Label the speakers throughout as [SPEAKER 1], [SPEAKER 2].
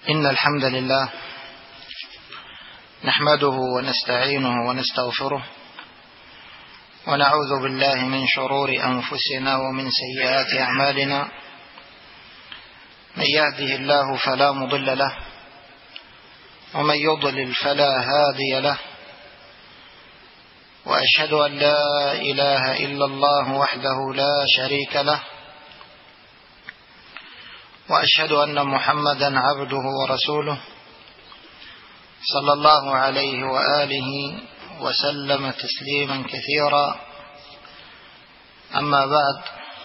[SPEAKER 1] إن الحمد لله نحمده ونستعينه ونستغفره ونعوذ بالله من شرور أنفسنا ومن سيئات أعمالنا. من يهده الله فلا مضل له ومن يضلل فلا هادي له، وأشهد أن لا إله إلا الله وحده لا شريك له، وأشهد أن محمدا عبده ورسوله صلى الله عليه وآله وسلم تسليما كثيرا. أما بعد،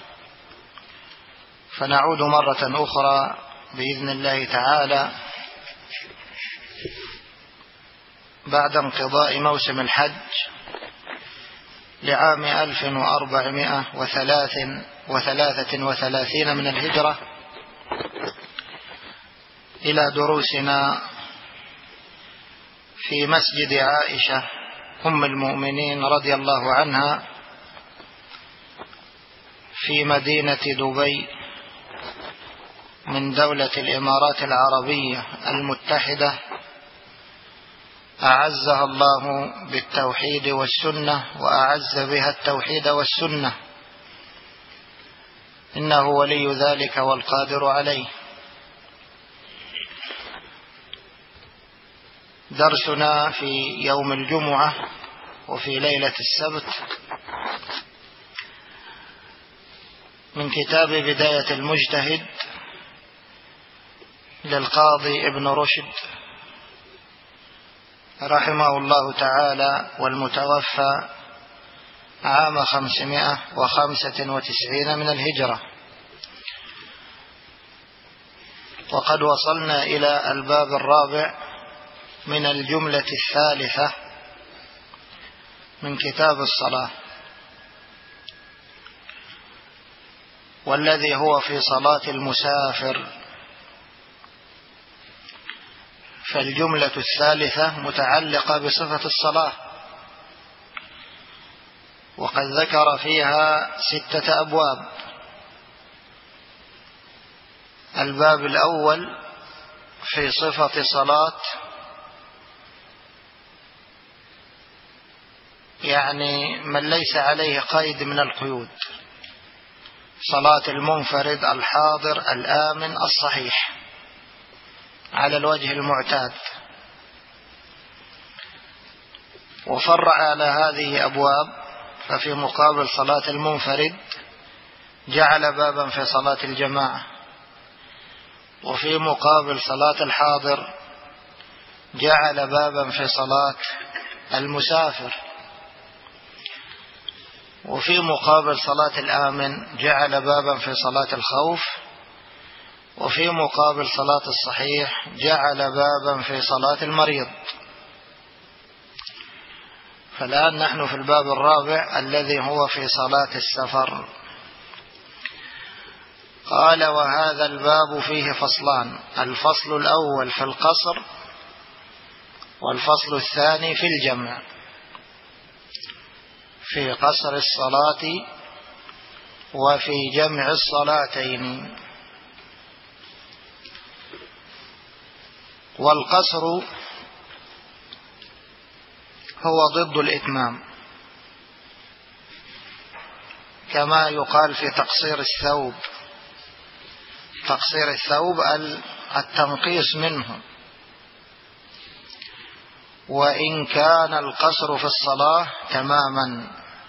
[SPEAKER 1] فنعود مرة أخرى بإذن الله تعالى بعد انقضاء موسم الحج لعام 1433 من الهجرة إلى دروسنا في مسجد عائشة أم المؤمنين رضي الله عنها في مدينة دبي من دولة الإمارات العربية المتحدة، أعزها الله بالتوحيد والسنة وأعز بها التوحيد والسنة، إنه ولي ذلك والقادر عليه. درسنا في يوم الجمعة وفي ليلة السبت من كتاب بداية المجتهد للقاضي ابن رشد رحمه الله تعالى، والمتوفى عام 595 من الهجرة. وقد وصلنا إلى الباب الرابع من الجملة الثالثة من كتاب الصلاة، والذي هو في صلاة المسافر. فالجملة الثالثة متعلقة بصفة الصلاة، وقد ذكر فيها 6 أبواب. الباب الأول في صفة صلاة، يعني من ليس عليه قيد من القيود، صلاة المنفرد الحاضر الآمن الصحيح على الوجه المعتاد. وفرع على هذه أبواب، ففي مقابل صلاة المنفرد جعل بابا في صلاة الجماعة، وفي مقابل صلاة الحاضر جعل بابا في صلاة المسافر، وفي مقابل صلاة الآمن جعل بابا في صلاة الخوف، وفي مقابل صلاة الصحيح جعل بابا في صلاة المريض. فالآن نحن في الباب الرابع الذي هو في صلاة السفر. قال: وهذا الباب فيه فصلان، الفصل الأول في القصر، والفصل الثاني في الجمع، في قصر الصلاة وفي جمع الصلاتين. والقصر هو ضد الإتمام، كما يقال في تقصير الثوب. تقصير الثوب التنقيص منه. وإن كان القصر في الصلاة تماما،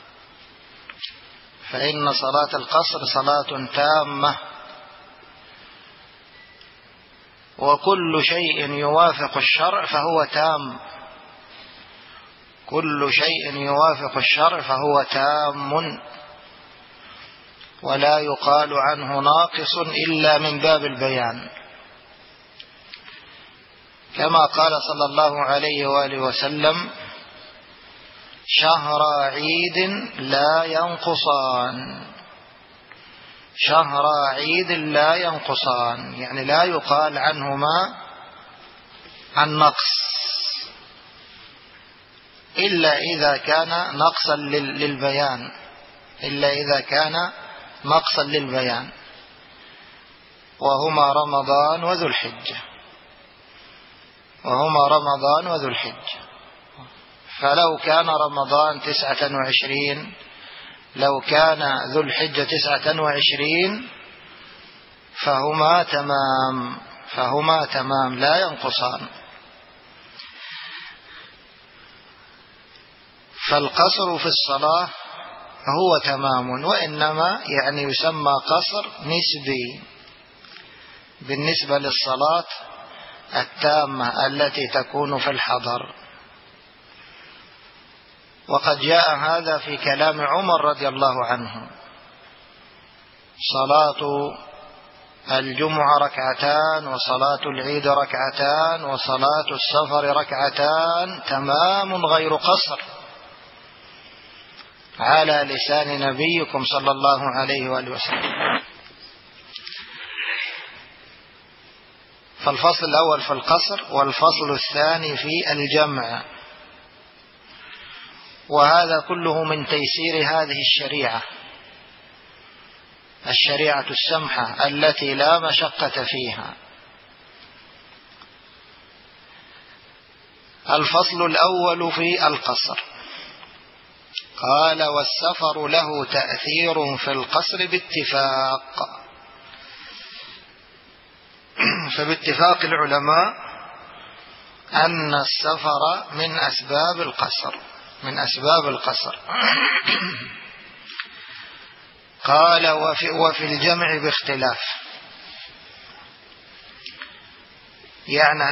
[SPEAKER 1] فإن صلاة القصر صلاة تامة، وكل شيء يوافق الشرع فهو تام. كل شيء يوافق الشرع فهو تام، ولا يقال عنه ناقص إلا من باب البيان، كما قال صلى الله عليه وآله وسلم: شهر عيد لا ينقصان. شهر عيد لا ينقصان، يعني لا يقال عنهما عن نقص، إلا إذا كان نقصا للبيان، إلا إذا كان نقصا للبيان، وهما رمضان وذو الحجة. وهما رمضان وذو الحجة. فلو كان رمضان 29، لو كان ذو الحجة 29 فهما تمام لا ينقصان. فالقصر في الصلاة هو تمام، وإنما يعني يسمى قصر نسبي بالنسبة للصلاة التامة التي تكون في الحضر. وقد جاء هذا في كلام عمر رضي الله عنه: صلاة الجمعة ركعتان، وصلاة العيد ركعتان، وصلاة السفر ركعتان، تمام غير قصر، على لسان نبيكم صلى الله عليه وآله وسلم. فالفصل الأول في القصر، والفصل الثاني في الجمع. وهذا كله من تيسير هذه الشريعة السمحة التي لا مشقة فيها. الفصل الأول في القصر، قال: والسفر له تأثير في القصر باتفاق. فباتفاق العلماء أن السفر من أسباب القصر. قال: وفي الجمع باختلاف. يعني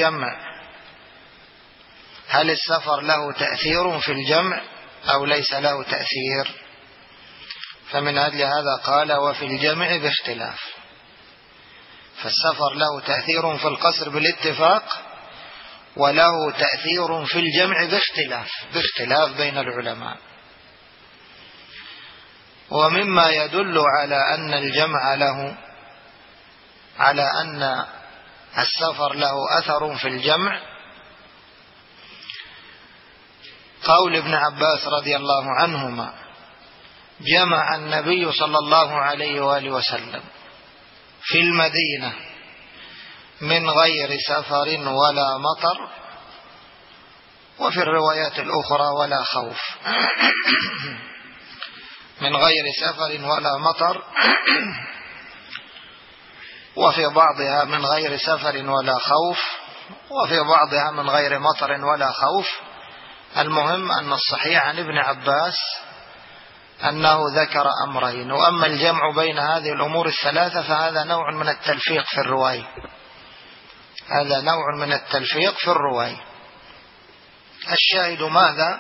[SPEAKER 1] هل السفر له تأثير في الجمع أو ليس له تأثير؟ فمن أجل هذا قال: وفي الجمع باختلاف. فالسفر له تأثير في القصر بالاتفاق، وله تأثير في الجمع باختلاف بين العلماء. ومما يدل على أن السفر له أثر في الجمع قول ابن عباس رضي الله عنهما: جمع النبي صلى الله عليه وآله وسلم في المدينة من غير سفر ولا مطر، وفي الروايات الأخرى ولا خوف. من غير سفر ولا مطر، وفي بعضها من غير سفر ولا خوف، وفي بعضها من غير مطر ولا خوف. المهم أن الصحيح عن ابن عباس أنه ذكر أمرين. وأما الجمع بين هذه الأمور الثلاثة فهذا نوع من التلفيق في الرواية. الشاهد ماذا؟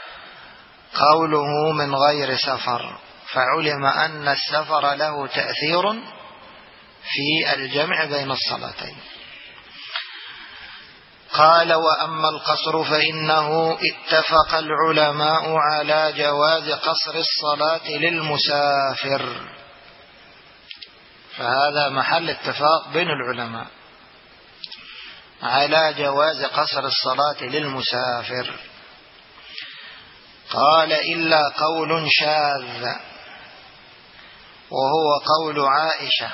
[SPEAKER 1] قوله من غير سفر، فعلم أن السفر له تأثير في الجمع بين الصلاتين. قال: وأما القصر فإنه اتفق العلماء على جواز قصر الصلاة للمسافر. فهذا محل اتفاق بين العلماء على جواز قصر الصلاة للمسافر. قال: إلا قول شاذ، وهو قول عائشة،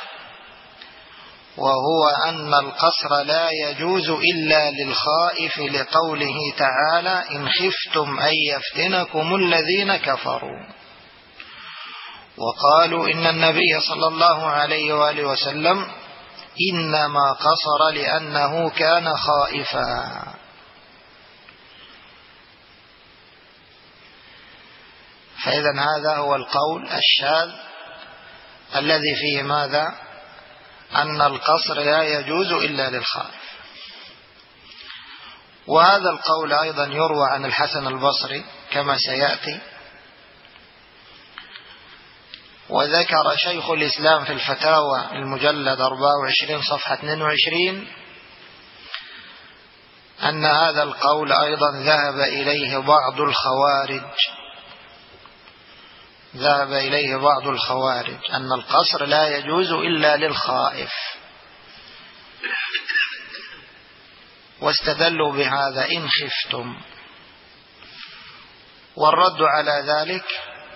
[SPEAKER 1] وهو أن القصر لا يجوز إلا للخائف، لقوله تعالى: إن خفتم أن يفتنكم الذين كفروا. وقالوا إن النبي صلى الله عليه وآله وسلم إنما قصر لأنه كان خائفا. فإذا هذا هو القول الشاذ الذي فيه ماذا؟ أن القصر لا يجوز إلا للخائف. وهذا القول أيضا يروى عن الحسن البصري كما سيأتي. وذكر شيخ الإسلام في الفتاوى المجلد 24 صفحة 22 أن هذا القول أيضا ذهب إليه بعض الخوارج أن القصر لا يجوز إلا للخائف، واستدلوا بهذا إن خفتم. والرد على ذلك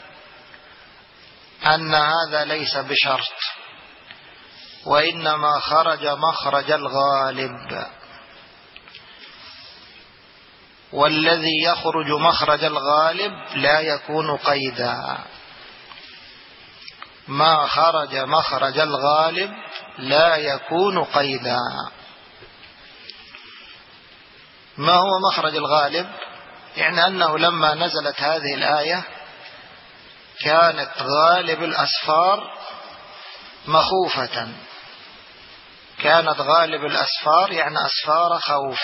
[SPEAKER 1] أن هذا ليس بشرط، وإنما خرج مخرج الغالب. والذي يخرج مخرج الغالب لا يكون قيدا. ما خرج مخرج الغالب لا يكون قيدا. ما هو مخرج الغالب؟ يعني أنه لما نزلت هذه الآية كانت غالب الأسفار مخوفة، كانت غالب الأسفار يعني أسفار خوف،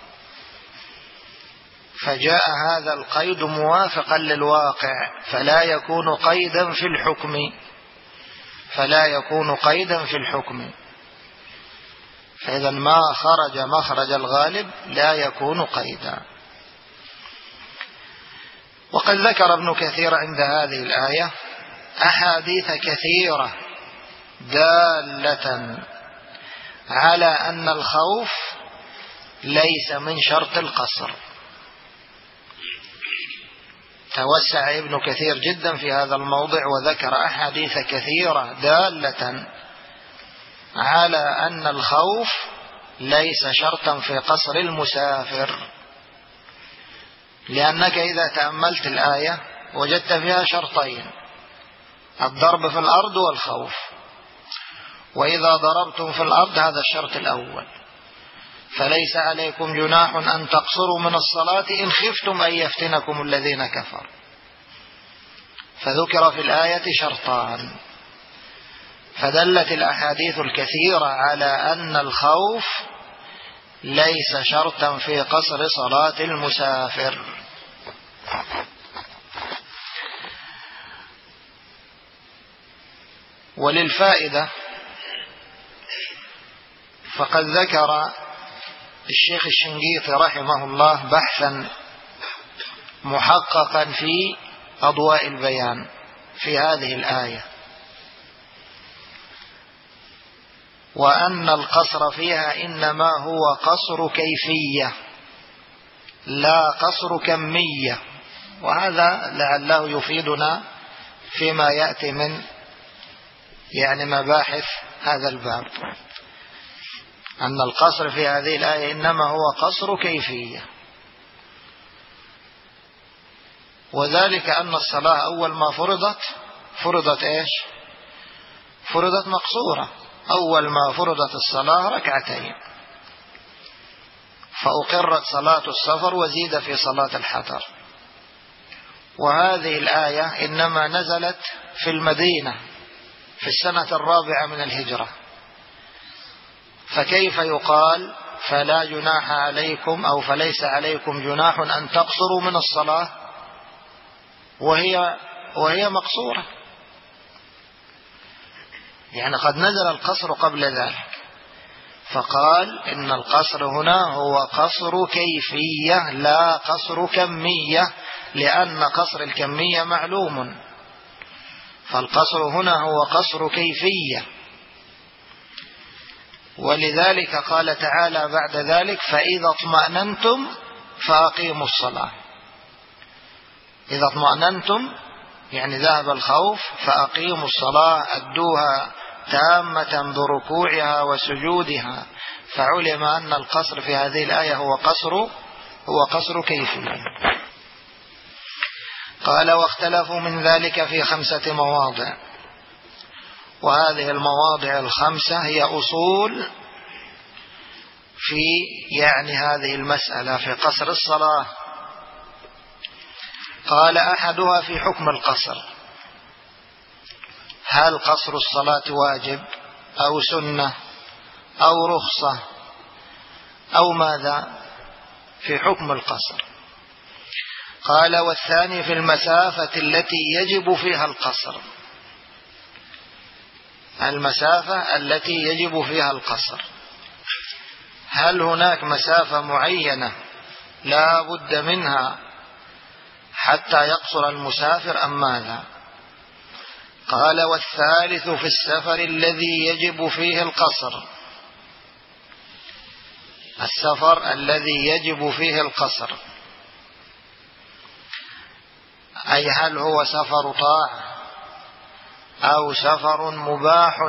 [SPEAKER 1] فجاء هذا القيد موافقا للواقع فلا يكون قيدا في الحكم، فلا يكون قيدا في الحكم. فإذا ما خرج مخرج الغالب لا يكون قيدا. وقد ذكر ابن كثير عند هذه الآية أحاديث كثيرة دالة على أن الخوف ليس من شرط القصر. توسع ابن كثير جدا في هذا الموضع وذكر أحاديث كثيرة دالة على أن الخوف ليس شرطا في قصر المسافر، لأنك إذا تأملت الآية وجدت فيها شرطين: الضرب في الأرض والخوف. وإذا ضربتم في الأرض هذا الشرط الأول، فليس عليكم جناح أن تقصروا من الصلاة إن خفتم أن يفتنكم الذين كفروا. فذكر في الآية شرطان، فدلت الأحاديث الكثيرة على أن الخوف ليس شرطا في قصر صلاة المسافر. وللفائدة فقد ذكر الشيخ الشنقيطي رحمه الله بحثا محققا في أضواء البيان في هذه الآية، وأن القصر فيها إنما هو قصر كيفية لا قصر كمية. وهذا لعله يفيدنا فيما يأتي من مباحث هذا الباب، أن القصر في هذه الآية إنما هو قصر كيفية. وذلك أن الصلاة أول ما فرضت إيش؟ فرضت مقصورة. أول ما فرضت الصلاة ركعتين، فأقرت صلاة السفر وزيد في صلاة الحضر. وهذه الآية إنما نزلت في المدينة في السنة 4 من الهجرة، فكيف يقال فلا جناح عليكم أو فليس عليكم جناح أن تقصروا من الصلاة وهي مقصورة؟ يعني قد نزل القصر قبل ذلك، فقال إن القصر هنا هو قصر كيفية لا قصر كمية، لأن قصر الكمية معلوم، فالقصر هنا هو قصر كيفية. ولذلك قال تعالى بعد ذلك: فإذا اطمأننتم فأقيموا الصلاة. إذا اطمأننتم يعني ذهب الخوف، فأقيموا الصلاة، أدوها تامة بركوعها وسجودها. فعلم أن القصر في هذه الآية هو قصر كيفية. قال: واختلفوا من ذلك في 5 مواضع، وهذه المواضع 5 هي أصول في هذه المسألة في قصر الصلاة. قال: أحدها في حكم القصر، هل قصر الصلاة واجب أو سنة أو رخصة أو ماذا؟ في حكم القصر. قال: والثاني في المسافة التي يجب فيها القصر، المسافة التي يجب فيها القصر، هل هناك مسافة معينة لا بد منها حتى يقصر المسافر أم ماذا؟ قال: والثالث في السفر الذي يجب فيه القصر، السفر الذي يجب فيه القصر، أي هل هو سفر طاعة أو سفر مباح،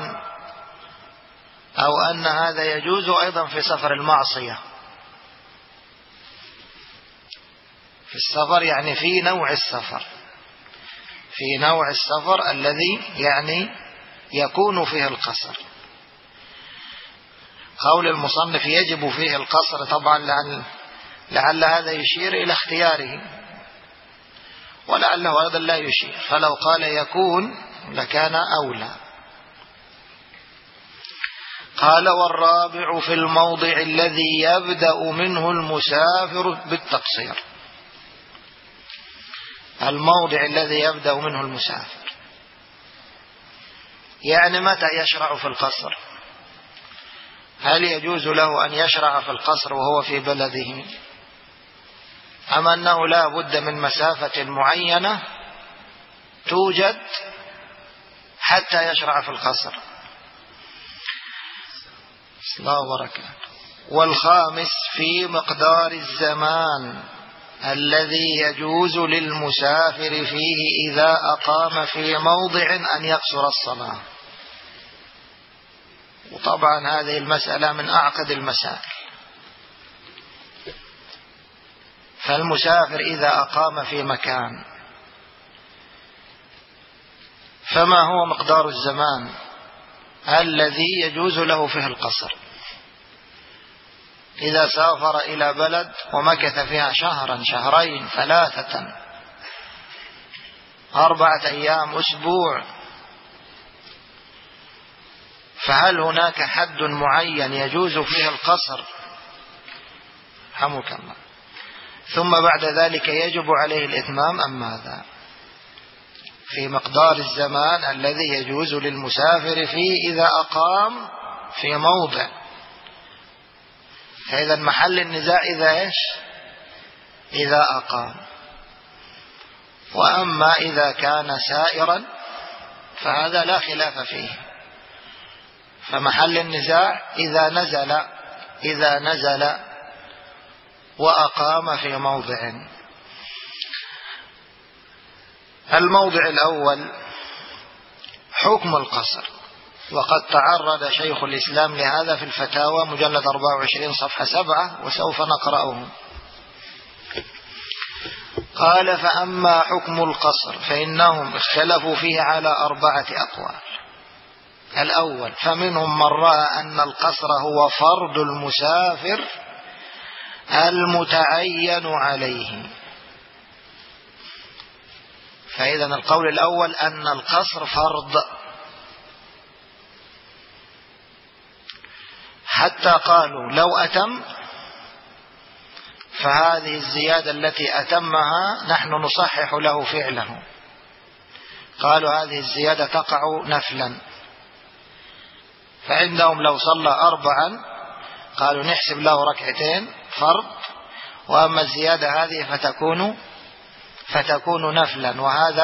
[SPEAKER 1] أو أن هذا يجوز أيضا في سفر المعصية. في السفر يعني في نوع السفر، في نوع السفر الذي يعني يكون فيه القصر. قول المصنف يجب فيه القصر طبعا لعل هذا يشير إلى اختياره، ولعله هذا لا يشير، فلو قال يكون لكان أولى. قال والرابع في الموضع الذي يبدأ منه المسافر بالتقصير. الموضع الذي يبدأ منه المسافر يعني متى يشرع في القصر؟ هل يجوز له أن يشرع في القصر وهو في بلده، أم أنه لا بد من مسافة معينة توجد حتى يشرع في القصر؟ الله وبركاته. والخامس في مقدار الزمان الذي يجوز للمسافر فيه إذا أقام في موضع أن يقصر الصلاة. وطبعا هذه المسألة من أعقد المسائل. فالمسافر إذا أقام في مكان فما هو مقدار الزمان الذي يجوز له فيه القصر؟ إذا سافر إلى بلد ومكث فيها شهرا، شهرين، 3، 4 أيام، أسبوع، فهل هناك حد معين يجوز فيه القصر؟ رحمك الله. ثم بعد ذلك يجب عليه الإتمام أم ماذا؟ في مقدار الزمان الذي يجوز للمسافر فيه إذا أقام في موضع. فإذا محل النزاع إذا إيش؟ إذا أقام. وأما إذا كان سائرا فهذا لا خلاف فيه. فمحل النزاع إذا نزل وأقام في موضع. الموضع الأول حكم القصر، وقد تعرض شيخ الإسلام لهذا في الفتاوى مجلد 24 صفحة 7 وسوف نقرأه. قال فأما حكم القصر فإنهم اختلفوا فيه على 4 أقوال. الأول فمنهم من رأى أن القصر هو فرض المسافر المتعين عليه. فإذا القول الأول أن القصر فرض، حتى قالوا لو أتم فهذه الزيادة التي أتمها نحن نصحح له فعله. قالوا هذه الزيادة تقع نفلا، فعندهم لو صلى 4 قالوا نحسب له 2 فرض، وأما الزيادة هذه فتكون نفلا.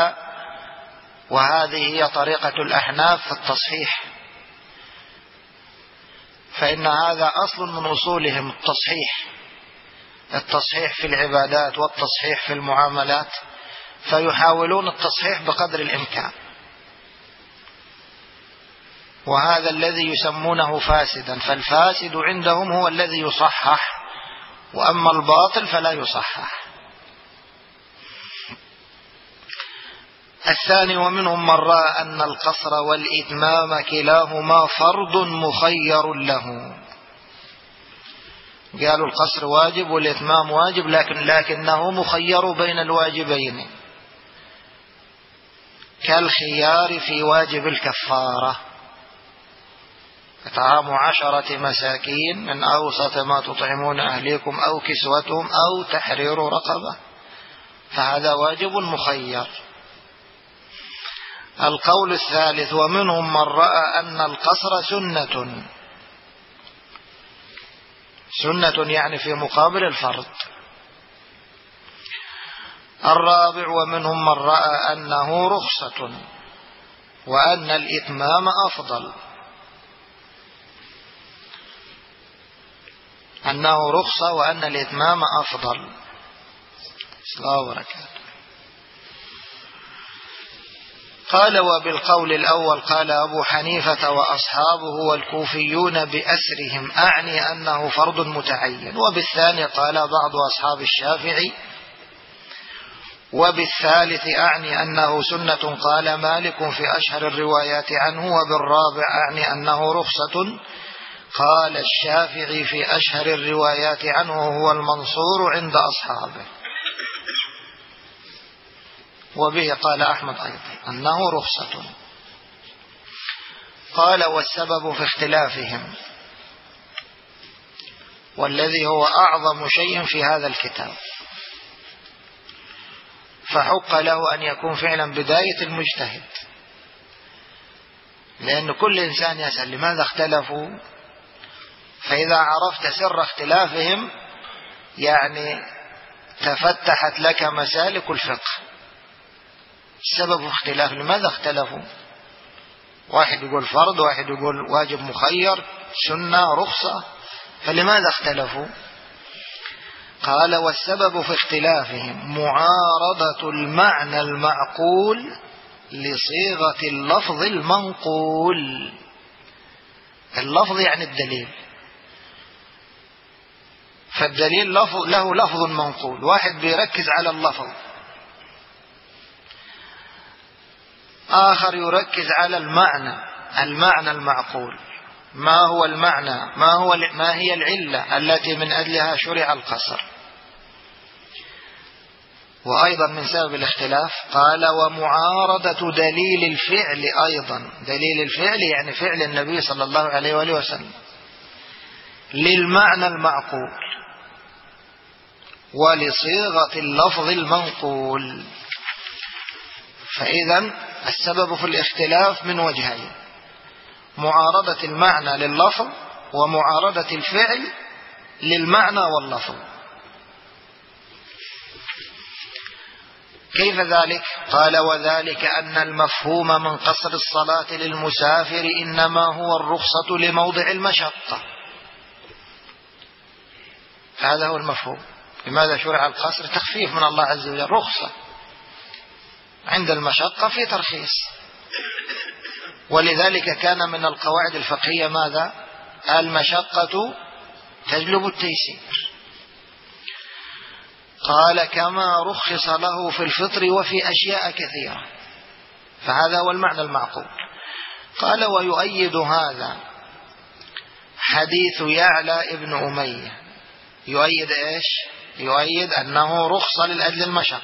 [SPEAKER 1] وهذه هي طريقة الأحناف في التصحيح، فإن هذا أصل من أصولهم التصحيح في العبادات والتصحيح في المعاملات، فيحاولون التصحيح بقدر الإمكان، وهذا الذي يسمونه فاسدا. فالفاسد عندهم هو الذي يصحح، وأما الباطل فلا يصحح. الثاني ومنهم من رأى أن القصر والإتمام كلاهما فرض مخير له. قالوا القصر واجب والإتمام واجب، لكنه مخير بين الواجبين، كالخيار في واجب الكفارة: إطعام 10 مساكين من أوسط ما تطعمون أهليكم أو كسوتهم أو تحرير رقبة، فهذا واجب مخير. القول الثالث ومنهم من رأى أن القصر سنة يعني في مقابل الفرض. الرابع ومنهم من رأى أنه رخصة وأن الإتمام أفضل، أنه رخصة وأن الإتمام أفضل. الله وبركاته. قال وبالقول الأول قال أبو حنيفة وأصحابه والكوفيون بأسرهم، أعني أنه فرض متعين. وبالثاني قال بعض أصحاب الشافعي وبالثالث أعني أنه سنة قال مالك في أشهر الروايات عنه، وبالرابع أعني أنه رخصة قال الشافعي في أشهر الروايات عنه هو المنصور عند أصحابه، وبه قال أحمد أيضا أنه رخصة. قال والسبب في اختلافهم، والذي هو أعظم شيء في هذا الكتاب، فحق له أن يكون فعلا بداية المجتهد، لأن كل إنسان يسأل لماذا اختلفوا، فإذا عرفت سر اختلافهم يعني تفتحت لك مسالك الفقه. السبب اختلاف، لماذا اختلفوا؟ واحد يقول فرض، واحد يقول واجب مخير، سنة، رخصة، فلماذا اختلفوا؟ قال والسبب في اختلافهم معارضة المعنى المعقول لصيغة اللفظ المنقول. اللفظ يعني الدليل، فالدليل له لفظ منقول، واحد بيركز على اللفظ، آخر يركز على المعنى المعقول. ما هو المعنى؟ ما هي العلة التي من أجلها شرع القصر؟ وأيضا من سبب الاختلاف قال ومعارضة دليل الفعل أيضا. دليل الفعل يعني فعل النبي صلى الله عليه وآله وسلم للمعنى المعقول ولصيغة اللفظ المنقول. فإذا السبب في الاختلاف من وجهين: معارضة المعنى لللفظ، ومعارضة الفعل للمعنى واللفظ. كيف ذلك؟ قال وذلك أن المفهوم من قصر الصلاة للمسافر إنما هو الرخصة لموضع المشقة. هذا هو المفهوم. لماذا شرع القصر؟ تخفيف من الله عز وجل، رخصة. عند المشقة في ترخيص. ولذلك كان من القواعد الفقهية ماذا؟ المشقة تجلب التيسير. قال كما رخص له في الفطر وفي أشياء كثيرة، فهذا هو المعنى المعقول. قال ويؤيد هذا حديث يعلى ابن أمية. يؤيد إيش؟ يؤيد أنه رخصة لأجل المشق.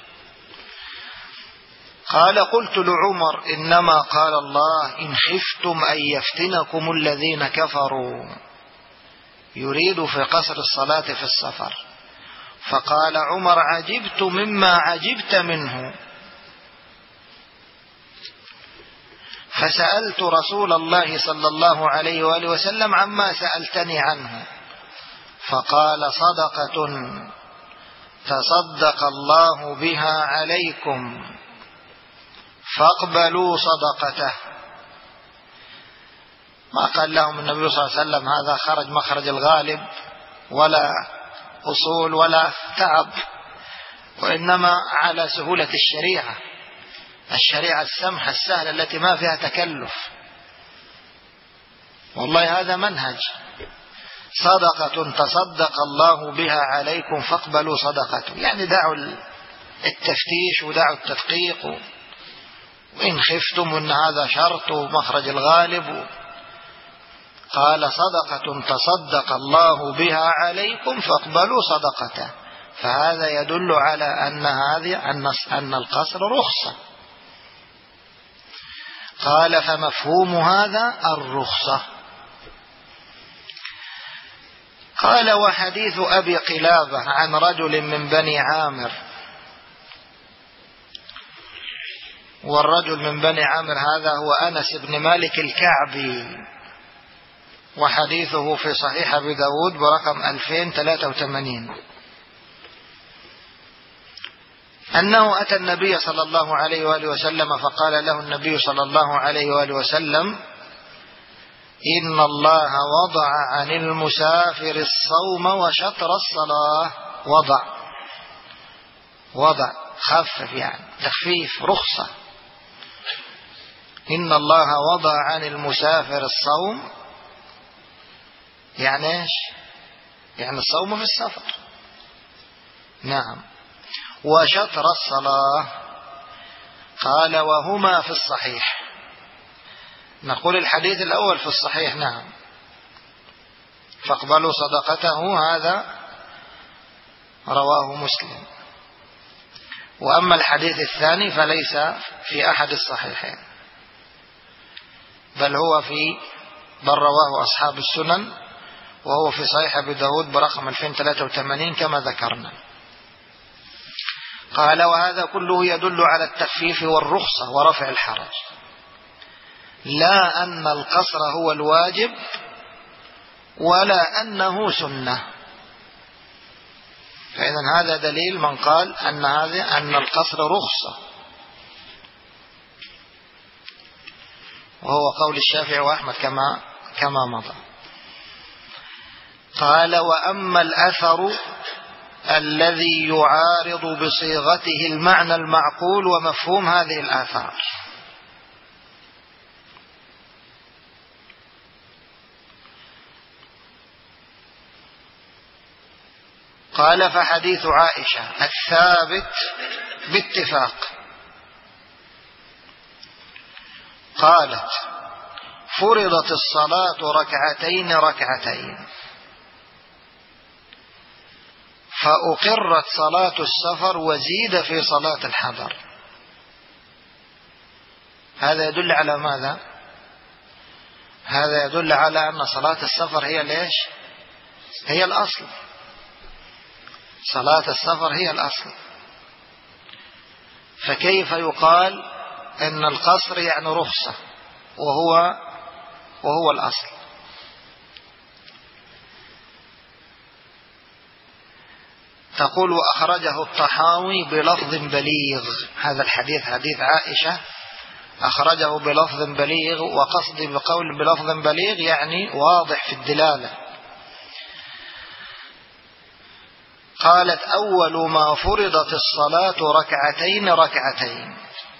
[SPEAKER 1] قال قلت لعمر إنما قال الله إن خفتم أن يفتنكم الذين كفروا، يريد في قصر الصلاة في السفر. فقال عمر عجبت مما عجبت منه، فسألت رسول الله صلى الله عليه وآله وسلم عما سألتني عنه، فقال صدقة تصدق الله بها عليكم فاقبلوا صدقته. ما قال لهم النبي صلى الله عليه وسلم هذا خرج مخرج الغالب ولا أصول ولا تعب، وإنما على سهولة الشريعة السمحة السهلة التي ما فيها تكلف. والله هذا منهج. صدقة تصدق الله بها عليكم فاقبلوا صدقته، يعني دعوا التفتيش ودعوا التدقيق، وإن خفتم أن هذا شرط ومخرج الغالب. قال صدقة تصدق الله بها عليكم فاقبلوا صدقته، فهذا يدل على أن القصر رخصة. قال فمفهوم هذا الرخصة. قال وحديث أبي قلابة عن رجل من بني عامر، والرجل من بني عامر هذا هو أنس بن مالك الكعبي، وحديثه في صحيح أبي داود برقم 2083، أنه أتى النبي صلى الله عليه وآله وسلم فقال له النبي صلى الله عليه وآله وسلم إن الله وضع عن المسافر الصوم وشطر الصلاة. وضع خفف، يعني تخفيف، رخصة. إن الله وضع عن المسافر الصوم، يعني إيش؟ يعني الصوم في السفر. نعم. وشطر الصلاة. قال وهما في الصحيح. نقول الحديث الأول في الصحيح نعم، فاقبلوا صدقته، هذا رواه مسلم. وأما الحديث الثاني فليس في أحد الصحيحين، بل رواه أصحاب السنن، وهو في صحيح أبي داود برقم 2083 كما ذكرنا. قال وهذا كله يدل على التخفيف والرخصة ورفع الحرج، لا أن القصر هو الواجب ولا أنه سنة. فإذا هذا دليل من قال أن القصر رخصة، وهو قول الشافعي وأحمد كما مضى. قال وأما الأثر الذي يعارض بصيغته المعنى المعقول ومفهوم هذه الآثار، قال فحديث عائشة الثابت باتفاق قالت فرضت الصلاة ركعتين ركعتين فأقرت صلاة السفر وزيد في صلاة الحضر. هذا يدل على ماذا؟ هذا يدل على أن صلاة السفر هي ليش؟ هي الأصل. صلاة السفر هي الأصل، فكيف يقال إن القصر يعني رخصة وهو الأصل؟ تقول وأخرجه الطحاوي بلفظ بليغ. هذا الحديث حديث عائشة أخرجه بلفظ بليغ، وقصدي بقول بلفظ بليغ يعني واضح في الدلالة. قالت أول ما فرضت الصلاة ركعتين ركعتين،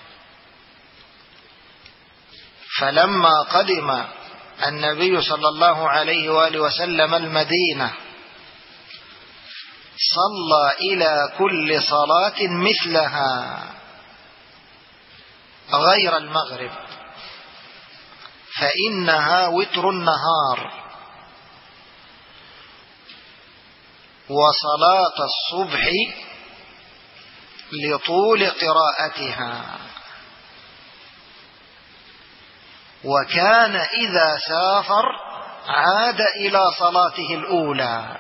[SPEAKER 1] فلما قدم النبي صلى الله عليه وآله وسلم المدينة صلى إلى كل صلاة مثلها غير المغرب فإنها وتر النهار، وصلاة الصبح لطول قراءتها، وكان إذا سافر عاد إلى صلاته الأولى.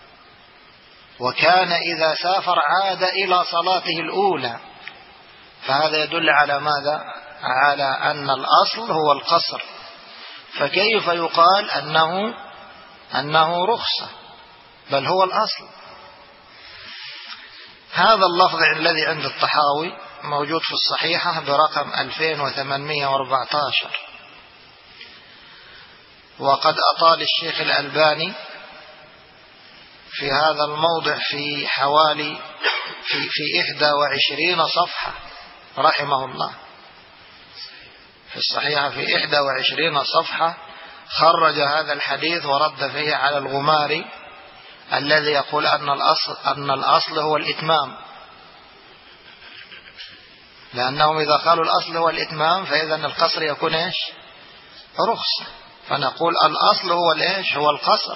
[SPEAKER 1] فهذا يدل على ماذا؟ على أن الأصل هو القصر، فكيف يقال أنه رخصة؟ بل هو الأصل. هذا اللفظ الذي عند الطحاوي موجود في الصحيحة برقم 2814، وقد أطال الشيخ الألباني في هذا الموضع في حوالي في 21 صفحة رحمه الله. في الصحيحة في 21 صفحة خرج هذا الحديث ورد فيه على الغماري الذي يقول أن الأصل هو الإتمام، لأنهم إذا قالوا الأصل هو الإتمام فإذا القصر يكون إيش؟ رخصة. فنقول الأصل هو الإيش؟ هو القصر.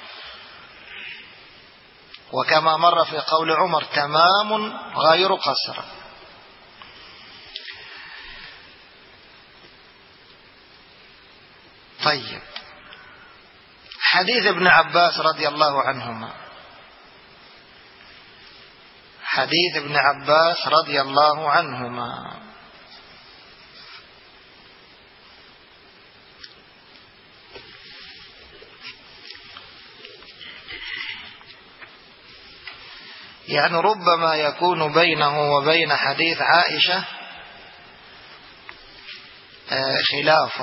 [SPEAKER 1] وكما مر في قول عمر تمام غير قصر. طيب، حديث ابن عباس رضي الله عنهما، حديث ابن عباس رضي الله عنهما يعني ربما يكون بينه وبين حديث عائشة خلاف.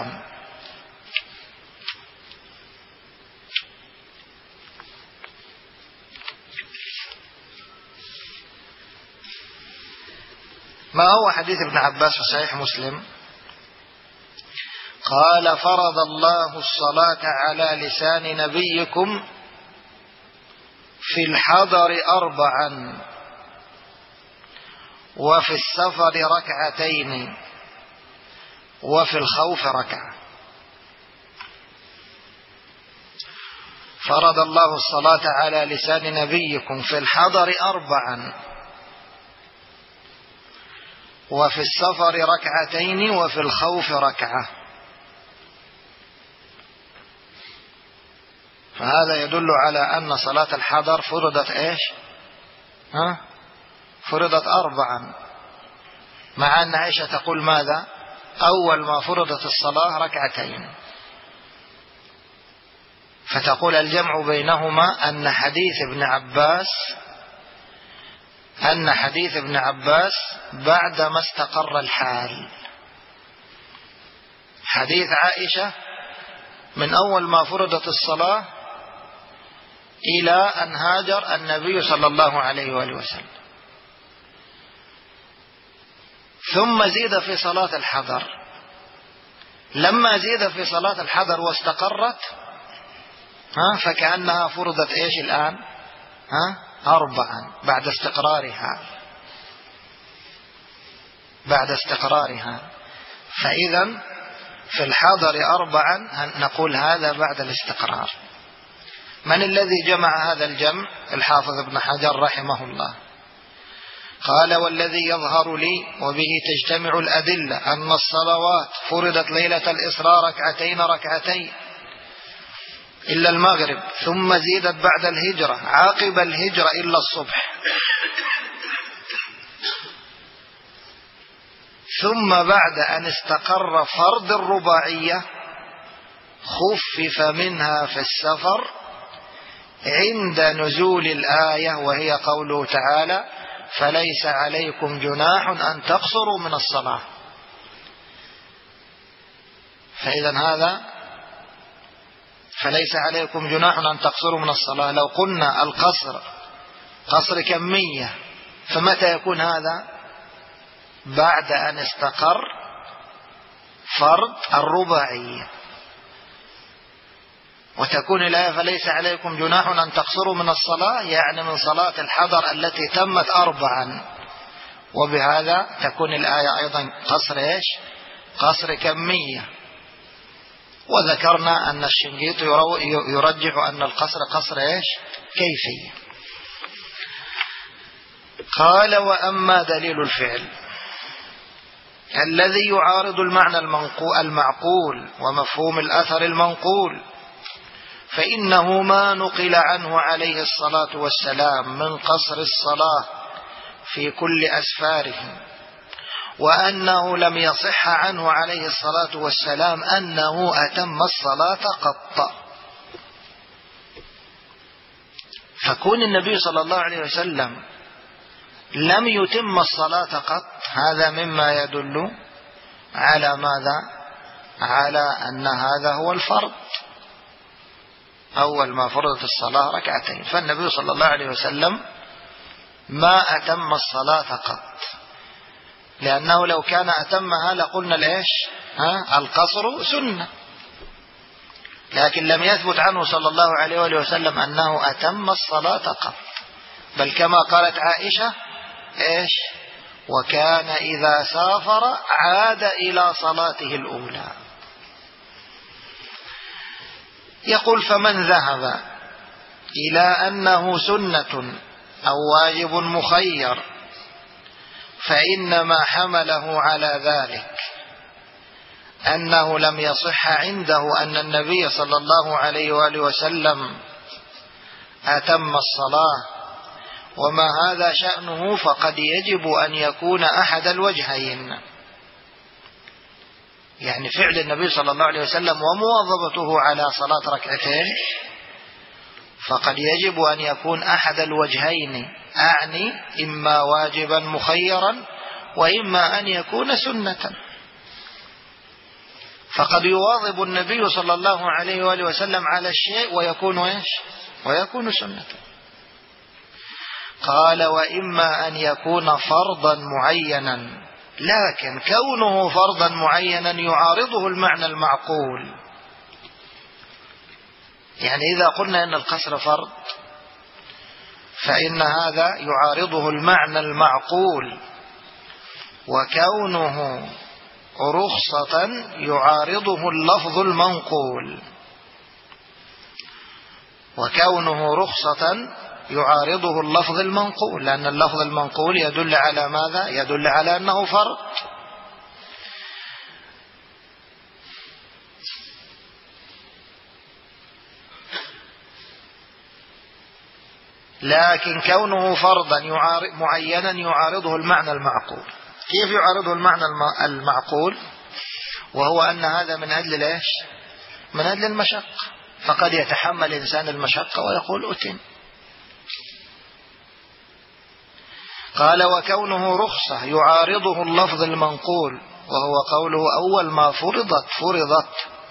[SPEAKER 1] ما هو حديث ابن عباس في صحيح مسلم؟ قال فرض الله الصلاة على لسان نبيكم في الحضر 4 وفي السفر ركعتين وفي الخوف ركعة. فرض الله الصلاة على لسان نبيكم في الحضر 4 وفي السفر ركعتين وفي الخوف ركعة. فهذا يدل على أن صلاة الحضر فرضت إيش؟ فرضت 4، مع أن عائشة تقول ماذا؟ أول ما فرضت الصلاة 2. فتقول الجمع بينهما أن حديث ابن عباس بعدما استقر الحال. حديث عائشة من أول ما فرضت الصلاة إلى أن هاجر النبي صلى الله عليه وآله وسلم، ثم زيد في صلاة الحضر. لما زيد في صلاة الحضر واستقرت فكأنها فرضت إيش الآن؟ 4 بعد استقرارها. فإذا في الحضر 4 نقول هذا بعد الاستقرار. من الذي جمع هذا الجمع؟ الحافظ ابن حجر رحمه الله قال: والذي يظهر لي وبه تجتمع الأدلة أن الصلوات فرضت ليلة الإسراء 2 إلا المغرب، ثم زيدت بعد الهجرة عاقب الهجرة إلا الصبح، ثم بعد أن استقر فرض الرباعية خفف منها في السفر عند نزول الآية، وهي قوله تعالى: فليس عليكم جناح أن تقصروا من الصلاة. فإذا هذا فليس عليكم جناح أن تقصروا من الصلاة، لو قلنا القصر قصر كمية فمتى يكون هذا؟ بعد أن استقر فرض الرباعية. وتكون الآية فليس عليكم جناح أن تقصروا من الصلاة يعني من صلاة الحضر التي تمت 4، وبهذا تكون الآية أيضا قصر إيش؟ قصر كمية. وذكرنا أن الشنقيطي يرجح أن القصر قصر إيش؟ كيفية. قال: وأما دليل الفعل الذي يعارض المعنى المعقول ومفهوم الأثر المنقول، فإنه ما نقل عنه عليه الصلاة والسلام من قصر الصلاة في كل أسفاره، وأنه لم يصح عنه عليه الصلاة والسلام أنه أتم الصلاة قط. فكون النبي صلى الله عليه وسلم لم يتم الصلاة قط هذا مما يدل على ماذا؟ على أن هذا هو الفرض. أول ما فرضت الصلاة 2، فالنبي صلى الله عليه وسلم ما أتم الصلاة قط، لأنه لو كان أتمها لقلنا لإيش؟ القصر سنة، لكن لم يثبت عنه صلى الله عليه وآله وسلم أنه أتم الصلاة قط، بل كما قالت عائشة إيش؟ وكان إذا سافر عاد إلى صلاته الأولى. يقول: فمن ذهب إلى أنه سنة أو واجب مخير فإنما حمله على ذلك أنه لم يصح عنده أن النبي صلى الله عليه وآله وسلم أتم الصلاة، وما هذا شأنه فقد يجب أن يكون أحد الوجهين، يعني فعل النبي صلى الله عليه وسلم ومواظبته على صلاة 2 فقد يجب أن يكون أحد الوجهين، أعني إما واجبا مخيرا وإما أن يكون سنة. فقد يواظب النبي صلى الله عليه وآله وسلم على الشيء ويكون إيش؟ ويكون سنة. قال: وإما أن يكون فرضا معينا، لكن كونه فرضا معينا يعارضه المعنى المعقول. يعني إذا قلنا أن القصر فرض فإن هذا يعارضه المعنى المعقول وكونه رخصة يعارضه اللفظ المنقول، وكونه رخصة يعارضه اللفظ المنقول، لأن اللفظ المنقول يدل على ماذا؟ يدل على أنه فرض. لكن كونه فرضا معينا يعارضه المعنى المعقول. كيف يعارضه المعنى المعقول؟ وهو أن هذا من أجل ليش؟ من أجل المشقة، فقد يتحمل إنسان المشقة ويقول أتم. قال وكونه رخصة يعارضه اللفظ المنقول، وهو قوله أول ما فرضت.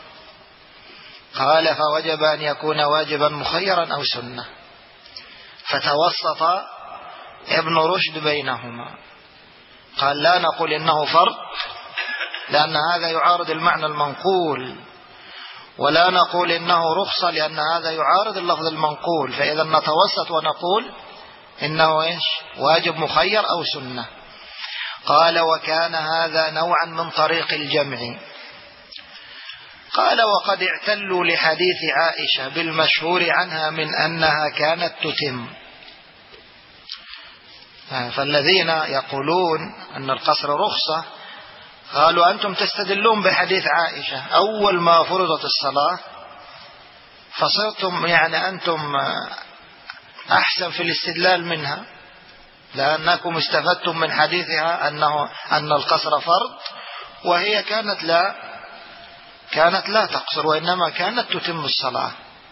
[SPEAKER 1] قال فوجب أن يكون واجبا مخيرا أو سنة، فتوسط ابن رشد بينهما، قال لا نقول إنه فرض لأن هذا يعارض المعنى المنقول، ولا نقول إنه رخصة لأن هذا يعارض اللفظ المنقول، فإذا نتوسط ونقول إنه إيش؟ واجب مخير أو سنة. قال وكان هذا نوعا من طريق الجمع. قال وقد اعتلوا لحديث عائشة بالمشهور عنها من أنها كانت تتم. فالذين يقولون أن القصر رخصة قالوا أنتم تستدلون بحديث عائشة أول ما فرضت الصلاة فصرتم يعني أنتم أحسن في الاستدلال منها، لأنكم استفدتم من حديثها أن القصر فرض، وهي كانت لا تقصر، وإنما كانت تتم الصلاة،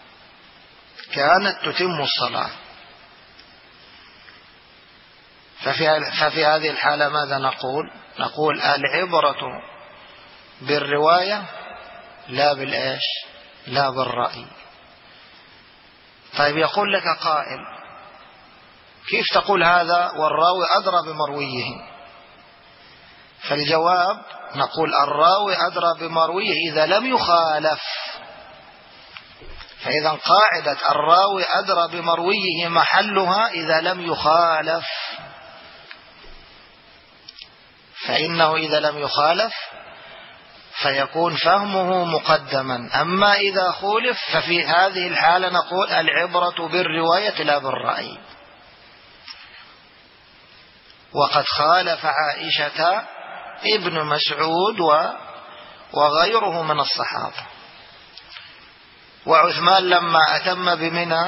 [SPEAKER 1] ففي هذه الحالة ماذا نقول؟ نقول العبرة بالرواية لا بالإيش؟ لا بالرأي. طيب يقول لك قائل كيف تقول هذا والراوي أدرى بمرويه؟ فالجواب نقول الراوي أدرى بمرويه إذا لم يخالف. فإذا قاعدة الراوي أدرى بمرويه محلها إذا لم يخالف، فإنه إذا لم يخالف فيكون فهمه مقدما. أما إذا خولف ففي هذه الحالة نقول العبرة بالرواية لا بالرأي. وقد خالف عائشة ابن مسعود وغيره من الصحابة. وعثمان لما أتم بمنى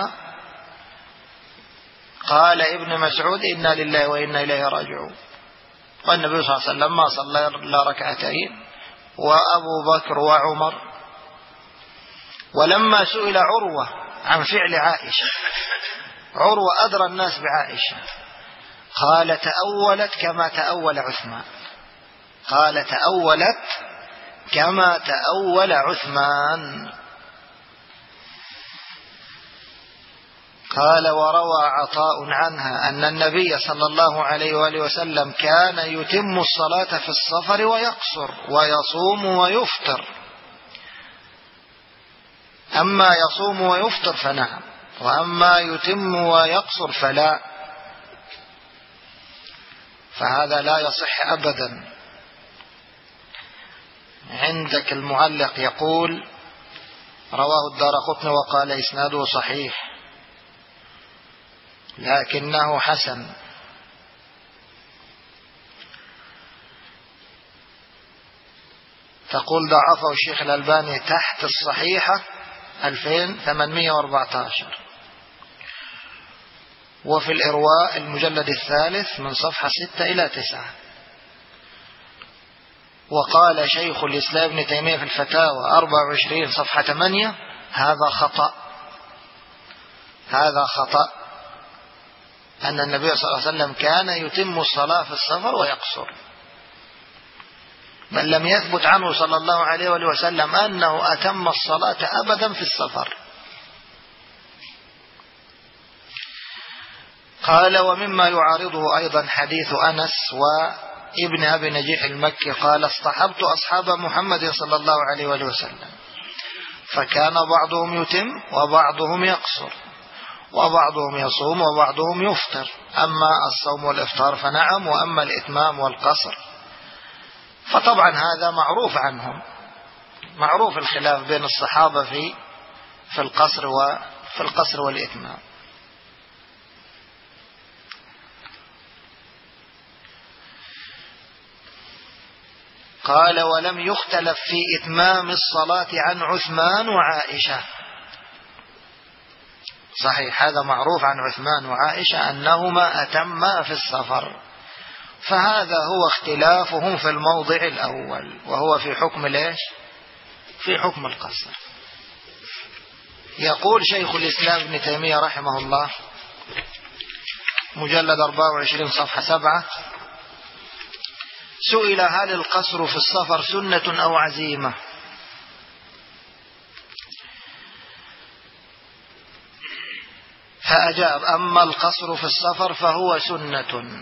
[SPEAKER 1] قال ابن مسعود إنا لله وإنا إليه راجعون، والنبي صلى الله عليه وسلم ما صلى إلا ركعتين، وأبو بكر وعمر. ولما سئل عروة عن فعل عائشة، عروة أدرى الناس بعائشة، قال تأولت كما تأول عثمان، قال تأولت كما تأول عثمان. قال وروى عطاء عنها أن النبي صلى الله عليه وآله وسلم كان يتم الصلاة في السفر ويقصر ويصوم ويفطر. أما يصوم ويفطر فنعم، وأما يتم ويقصر فلا، فهذا لا يصح أبدا. عندك المعلق يقول رواه الدارقطني وقال إسناده صحيح لكنه حسن. تقول ضعفه الشيخ الألباني تحت الصحيحة 2814، وفي الإرواء المجلد الثالث من صفحة 6 إلى 9. وقال شيخ الإسلام ابن تيمية في الفتاوى 24 صفحة 8 هذا خطأ أن النبي صلى الله عليه وسلم كان يتم الصلاة في السفر ويقصر، بل لم يثبت عنه صلى الله عليه وسلم أنه أتم الصلاة أبدا في السفر. قال ومما يعارضه أيضا حديث أنس وابن أبي نجيح المكي قال اصطحبت أصحاب محمد صلى الله عليه وسلم فكان بعضهم يتم وبعضهم يقصر وبعضهم يصوم وبعضهم يفطر، أما الصوم والإفطار فنعم، وأما الإتمام والقصر فطبعا هذا معروف عنهم، معروف الخلاف بين الصحابة في القصر والإتمام. قال ولم يختلف في إتمام الصلاة عن عثمان وعائشة. صحيح، هذا معروف عن عثمان وعائشة أنهما أتما في السفر، فهذا هو اختلافهم في الموضع الأول، وهو في حكم ليش؟ في حكم القصر. يقول شيخ الإسلام ابن تيمية رحمه الله، مجلد 24 صفحة 7: سئل هل القصر في السفر سنة أو عزيمة؟ فأجاب: أما القصر في السفر فهو سنة.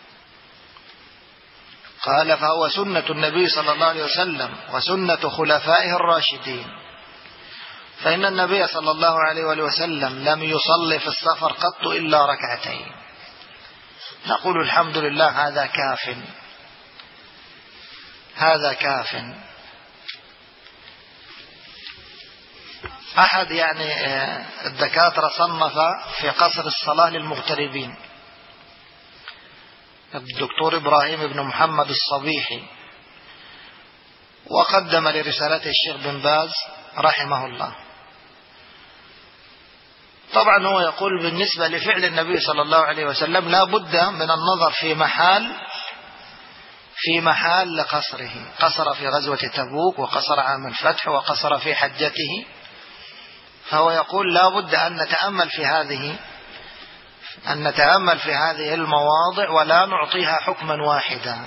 [SPEAKER 1] قال: فهو سنة النبي صلى الله عليه وسلم وسنة خلفائه الراشدين، فإن النبي صلى الله عليه وسلم لم يصلي في السفر قط إلا ركعتين. نقول الحمد لله، هذا كاف، هذا كاف. أحد الدكاترة صنف في قصر الصلاة للمغتربين، الدكتور إبراهيم بن محمد الصبيحي، وقدم لرسالته الشيخ بن باز رحمه الله. طبعا هو يقول بالنسبة لفعل النبي صلى الله عليه وسلم لا بد من النظر في محال لقصره. قصر في غزوة تبوك، وقصر عام الفتح، وقصر في حجته، فهو يقول لا بد أن نتأمل في هذه المواضع ولا نعطيها حكما واحدا.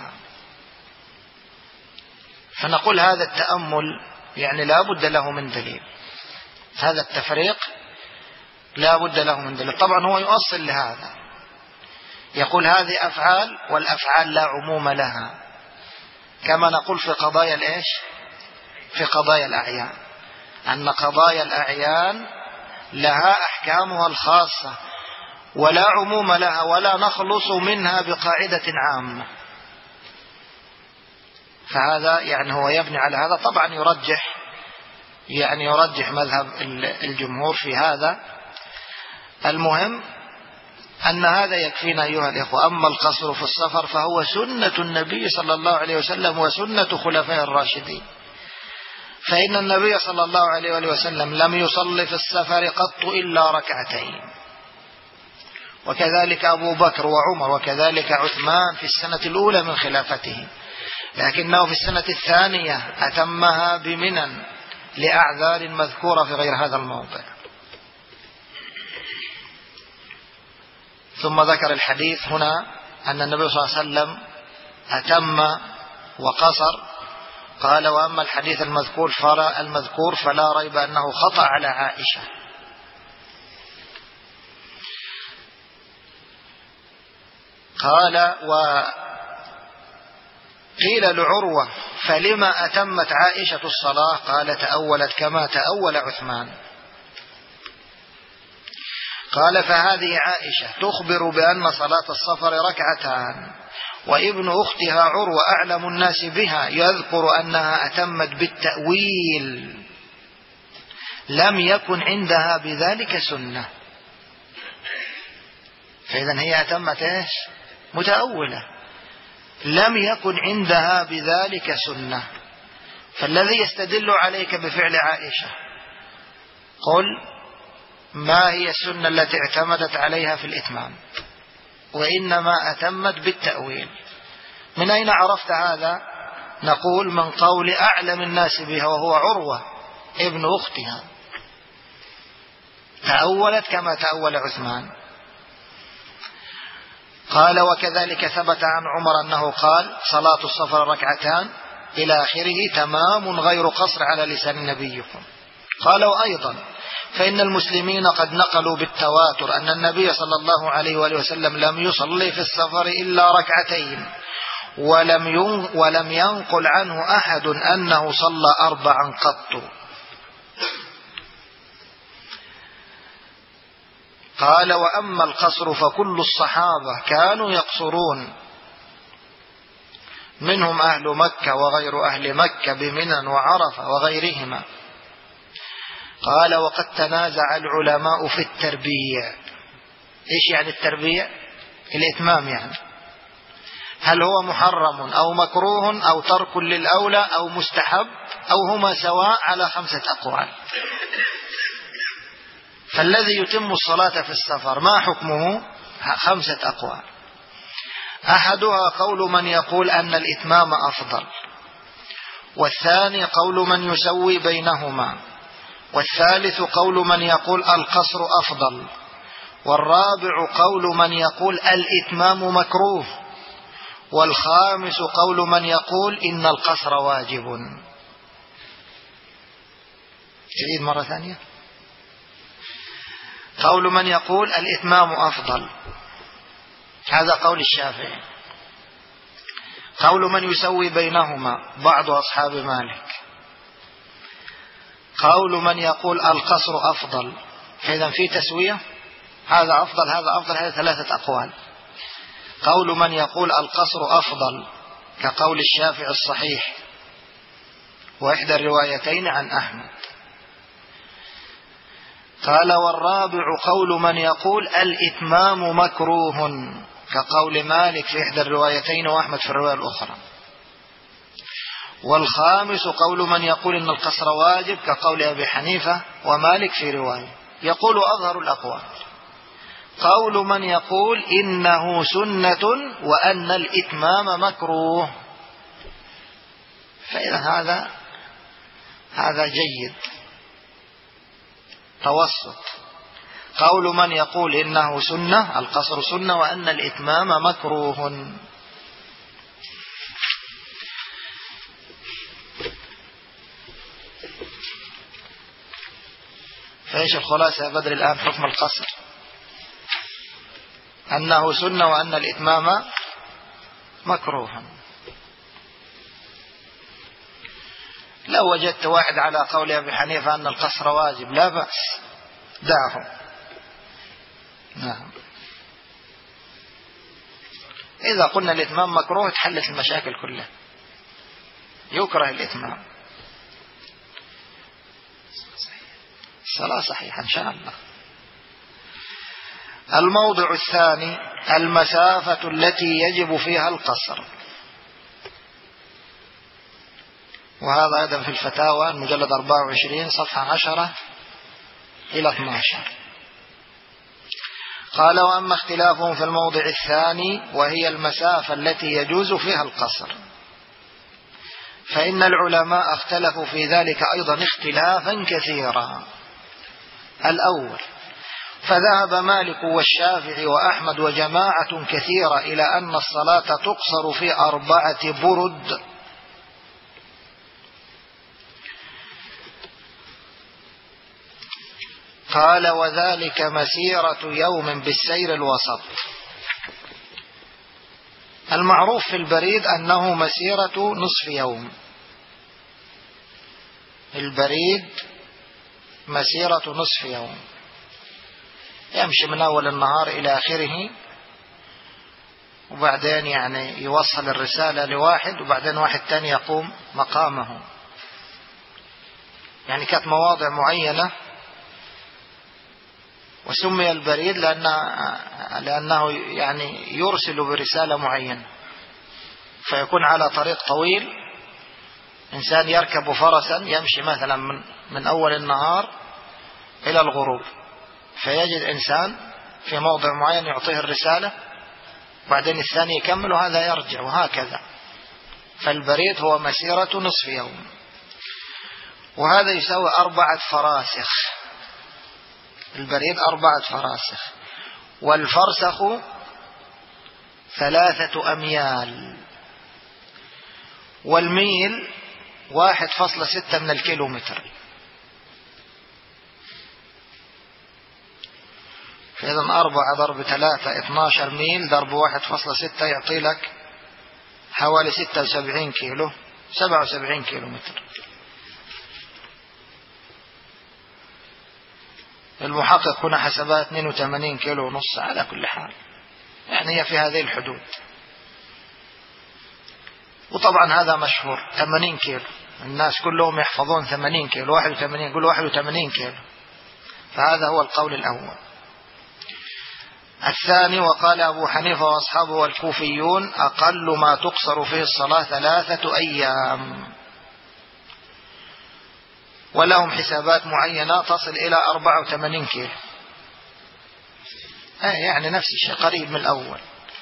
[SPEAKER 1] فنقول هذا التأمل لا بد له من دليل، هذا التفريق لا بد له من دليل. طبعا هو يؤصل لهذا، يقول هذه أفعال، والأفعال لا عموم لها، كما نقول في قضايا الإيش؟ في قضايا الأعيان، أن قضايا الأعيان لها أحكامها الخاصة ولا عموم لها، ولا نخلص منها بقاعدة عامة. فهذا هو يبني على هذا. طبعا يرجح مذهب الجمهور في هذا. المهم أن هذا يكفينا أيها الإخوة. أما القصر في السفر فهو سنة النبي صلى الله عليه وسلم وسنة خلفائه الراشدين، فإن النبي صلى الله عليه وسلم لم يصلي في السفر قط إلا ركعتين، وكذلك أبو بكر وعمر، وكذلك عثمان في السنة الأولى من خلافته، لكنه في السنة الثانية أتمها بمنن لأعذار مذكورة في غير هذا الموضع. ثم ذكر الحديث هنا أن النبي صلى الله عليه وسلم أتم وقصر. قال: وأما الحديث المذكور فلا ريب أنه خطأ على عائشة. قال: وقيل لعروة: فلما أتمت عائشة الصلاة؟ قال: تأولت كما تأول عثمان. قال: فهذه عائشة تخبر بأن صلاة السفر ركعتان، وابن أختها عروة أعلم الناس بها يذكر أنها أتمت بالتأويل، لم يكن عندها بذلك سنة. فإذا هي أتمت إيش؟ متأولة، لم يكن عندها بذلك سنة. فالذي يستدل عليك بفعل عائشة، قل ما هي السنة التي اعتمدت عليها في الإتمام؟ وإنما أتمت بالتأويل. من أين عرفت هذا؟ نقول من قول أعلم الناس بها وهو عروة ابن أختها، تأولت كما تأول عثمان. قال: وكذلك ثبت عن عمر أنه قال: صلاة السفر ركعتان إلى آخره، تمام غير قصر على لسان نبيكم. قال: وأيضا فإن المسلمين قد نقلوا بالتواتر أن النبي صلى الله عليه وسلم لم يصلي في السفر إلا ركعتين، ولم ينقل عنه أحد أنه صلى 4 قط. قال: وأما القصر فكل الصحابة كانوا يقصرون منهم أهل مكة وغير أهل مكة بمنى وعرفة وغيرهما. قال وقد تنازع العلماء في التربيع. إيش يعني التربيع؟ الإتمام يعني، هل هو محرم أو مكروه أو ترك للأولى أو مستحب أو هما سواء، على 5 أقوال. فالذي يتم الصلاة في السفر ما حكمه؟ 5 أقوال. أحدها قول من يقول أن الإتمام أفضل، والثاني قول من يسوي بينهما، والثالث قول من يقول القصر أفضل، والرابع قول من يقول الإتمام مكروه، والخامس قول من يقول إن القصر واجب. تعيد مرة ثانية. قول من يقول الإتمام أفضل، هذا قول الشافعي. قول من يسوي بينهما بعض أصحاب مالك. قول من يقول القصر أفضل، فإذا في تسوية، هذا أفضل هذا أفضل، هذا 3 أقوال. قول من يقول القصر أفضل كقول الشافعي الصحيح وإحدى الروايتين عن أحمد. قال والرابع قول من يقول الإتمام مكروه كقول مالك في إحدى الروايتين وأحمد في الرواية الأخرى. والخامس قول من يقول إن القصر واجب كقول أبي حنيفة ومالك في رواية. يقول أظهر الأقوال قول من يقول إنه سنة وأن الإتمام مكروه. فإذا هذا جيد، توسط. قول من يقول إنه سنة، القصر سنة، وأن الإتمام مكروه. فإيش الخلاصة يا بدر الآن؟ حكم القصر أنه سنة وأن الإتمام مكروه. لو وجدت واحد على قول أبي حنيفة أن القصر واجب لا بأس، دعه. نعم. إذا قلنا الإتمام مكروه تحلت المشاكل كلها، يكره الإتمام. الصلاة صحيحة إن شاء الله. الموضع الثاني المسافة التي يجب فيها القصر، وهذا أيضا في الفتاوى المجلد 24 صفحة 10 إلى 12. قال وأما اختلافهم في الموضع الثاني وهي المسافة التي يجوز فيها القصر، فإن العلماء اختلفوا في ذلك أيضا اختلافا كثيرا. الأول فذهب مالك والشافعي وأحمد وجماعة كثيرة إلى أن الصلاة تقصر في 4 برد. قال وذلك مسيرة يوم بالسير الوسط. المعروف في البريد أنه مسيرة نصف يوم، البريد مسيرة نصف يوم، يمشي من أول النهار إلى آخره، وبعدين يعني يوصل الرسالة لواحد، وبعدين واحد تاني يقوم مقامه. يعني كانت مواضع معينة، وسمي البريد لأنه يعني يرسل برسالة معينة، فيكون على طريق طويل، إنسان يركب فرسا يمشي مثلا من أول النهار إلى الغروب، فيجد إنسان في موضع معين يعطيه الرسالة، بعدين الثاني يكمل وهذا يرجع، وهكذا. فالبريد هو مسيرة نصف يوم، وهذا يساوي 4 فراسخ. البريد 4 فراسخ، والفرسخ 3 أميال، والميل 1.6 من الكيلومتر. فإذا 4 ضرب 3 12 ميل ضرب 1.6 يعطي لك حوالي 76 كيلو، 77 كيلومتر. المحقق هنا حسبها 82 كيلو ونص على كل حال، يعني هي في هذه الحدود. وطبعا هذا مشهور 80 كيلو، الناس كلهم يحفظون 80 كيلو، 81 يقول 81 كيلو، فهذا هو القول الأول. الثاني وقال أبو حنيفة وأصحابه والكوفيون أقل ما تقصر فيه الصلاة 3 أيام، ولهم حسابات معينة تصل إلى 84 كيلو، يعني نفس الشيء قريب من الأول.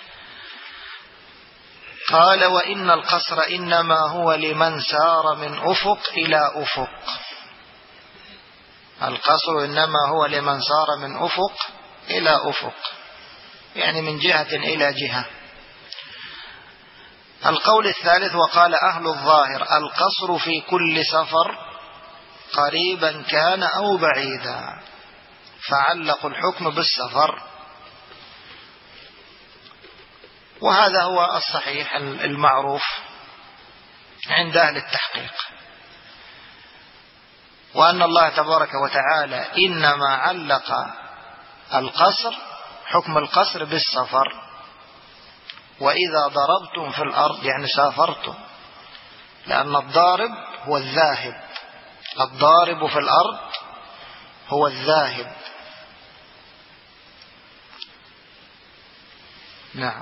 [SPEAKER 1] قال وإن القصر إنما هو لمن سار من أفق إلى أفق، القصر إنما هو لمن سار من أفق إلى أفق، يعني من جهة إلى جهة. القول الثالث وقال أهل الظاهر القصر في كل سفر قريبا كان أو بعيدا، فعلقوا الحكم بالسفر، وهذا هو الصحيح المعروف عند أهل التحقيق، وأن الله تبارك وتعالى إنما علق القصر حكم القصر بالسفر. وإذا ضربتم في الأرض يعني سافرتم، لأن الضارب هو الذاهب، الضارب في الأرض هو الذاهب. نعم،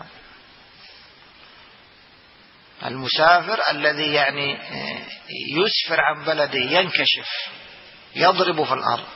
[SPEAKER 1] المسافر الذي يعني يسفر عن بلده، ينكشف، يضرب في الأرض.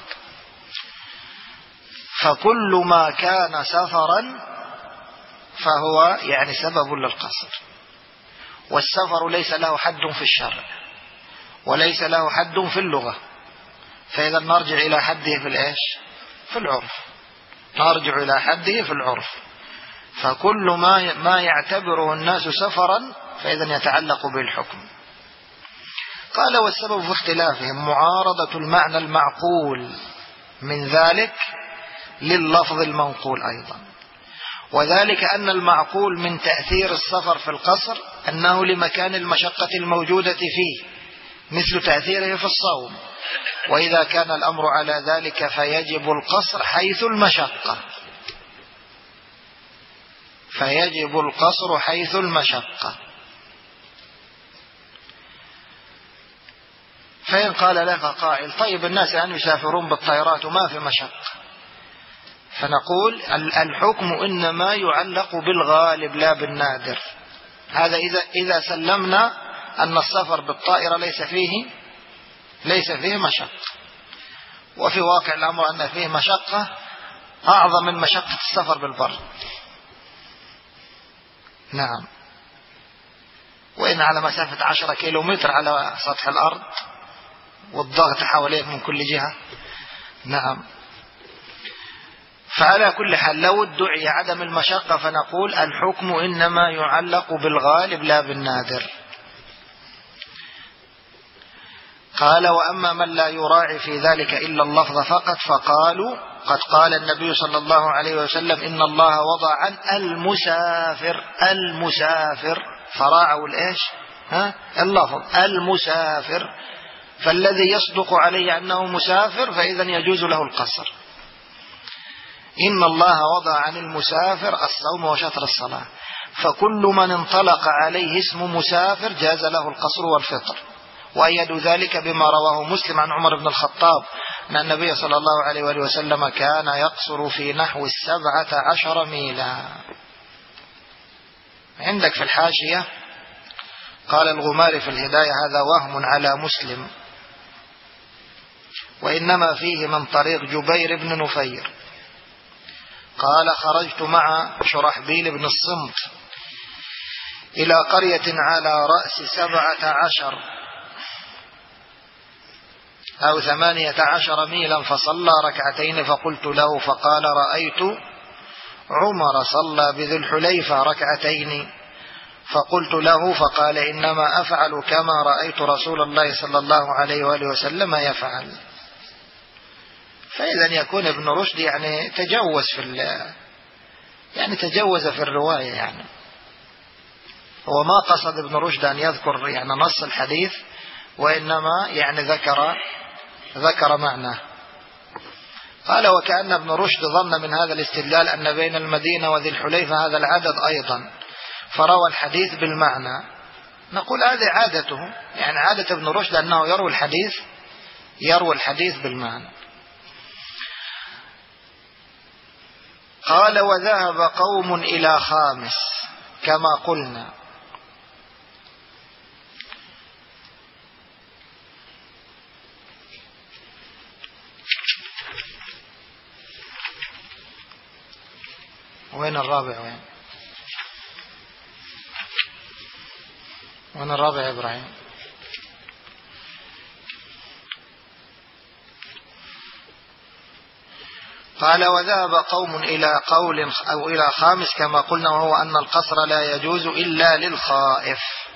[SPEAKER 1] فكل ما كان سفرا فهو يعني سبب للقصر، والسفر ليس له حد في الشرع وليس له حد في اللغة، فإذا نرجع إلى حده في الإيش؟ في العرف، نرجع إلى حده في العرف. فكل ما يعتبره الناس سفرا فإذا يتعلق بالحكم. قال والسبب في اختلافهم معارضة المعنى المعقول من ذلك لللفظ المنقول أيضا، وذلك أن المعقول من تأثير السفر في القصر أنه لمكان المشقة الموجودة فيه، مثل تأثيره في الصوم، وإذا كان الأمر على ذلك فيجب القصر حيث المشقة، فيجب القصر حيث المشقة. فإن قال لك قائل طيب الناس يعني يسافرون بالطيارات وما في مشقة، فنقول الحكم إنما يعلق بالغالب لا بالنادر. هذا إذا سلمنا أن السفر بالطائرة ليس فيه مشقة، وفي واقع الأمر أن فيه مشقة أعظم من مشقة السفر بالبر. نعم، وإن على مسافة 10 كيلومتر على سطح الأرض والضغط حواليك من كل جهة. نعم، فعلى كل حال لو ادعي عدم المشقة فنقول الحكم إنما يعلق بالغالب لا بالنادر. قال وأما من لا يراعي في ذلك إلا اللفظ فقط فقالوا قد قال النبي صلى الله عليه وسلم إن الله وضع عن المسافر فراعوا الإيش اللفظ المسافر، فالذي يصدق عليه أنه مسافر فإذا يجوز له القصر. إن الله وضع عن المسافر الصوم وشطر الصلاة، فكل من انطلق عليه اسم مسافر جاز له القصر والفطر. وأيدوا ذلك بما رواه مسلم عن عمر بن الخطاب أن النبي صلى الله عليه وآله وسلم كان يقصر في نحو 17 ميلا. عندك في الحاشية قال الغماري في الهداية هذا وهم على مسلم، وإنما فيه من طريق جبير بن نفير قال خرجت مع شرحبيل بن الصمت إلى قرية على رأس 17 أو 18 ميلا فصلى ركعتين، فقلت له فقال رأيت عمر صلى بذي الحليفة ركعتين، فقلت له فقال إنما أفعل كما رأيت رسول الله صلى الله عليه وآله وسلم يفعل. فإذا يكون ابن رشد يعني تجوز في الرواية، يعني هو ما قصد ابن رشد أن يذكر يعني نص الحديث، وإنما يعني ذكر معناه. قال وكأن ابن رشد ظن من هذا الاستدلال أن بين المدينة وذي الحليفة هذا العدد أيضا، فروى الحديث بالمعنى نقول هذه عادته، يعني عادة ابن رشد أنه يروي الحديث بالمعنى. قال وذهب قوم إلى خامس كما قلنا. وين الرابع؟ وين الرابع يا إبراهيم؟ قال وذهب قوم إلى قول أو إلى خامس كما قلنا، وهو أن القصر لا يجوز إلا للخائف.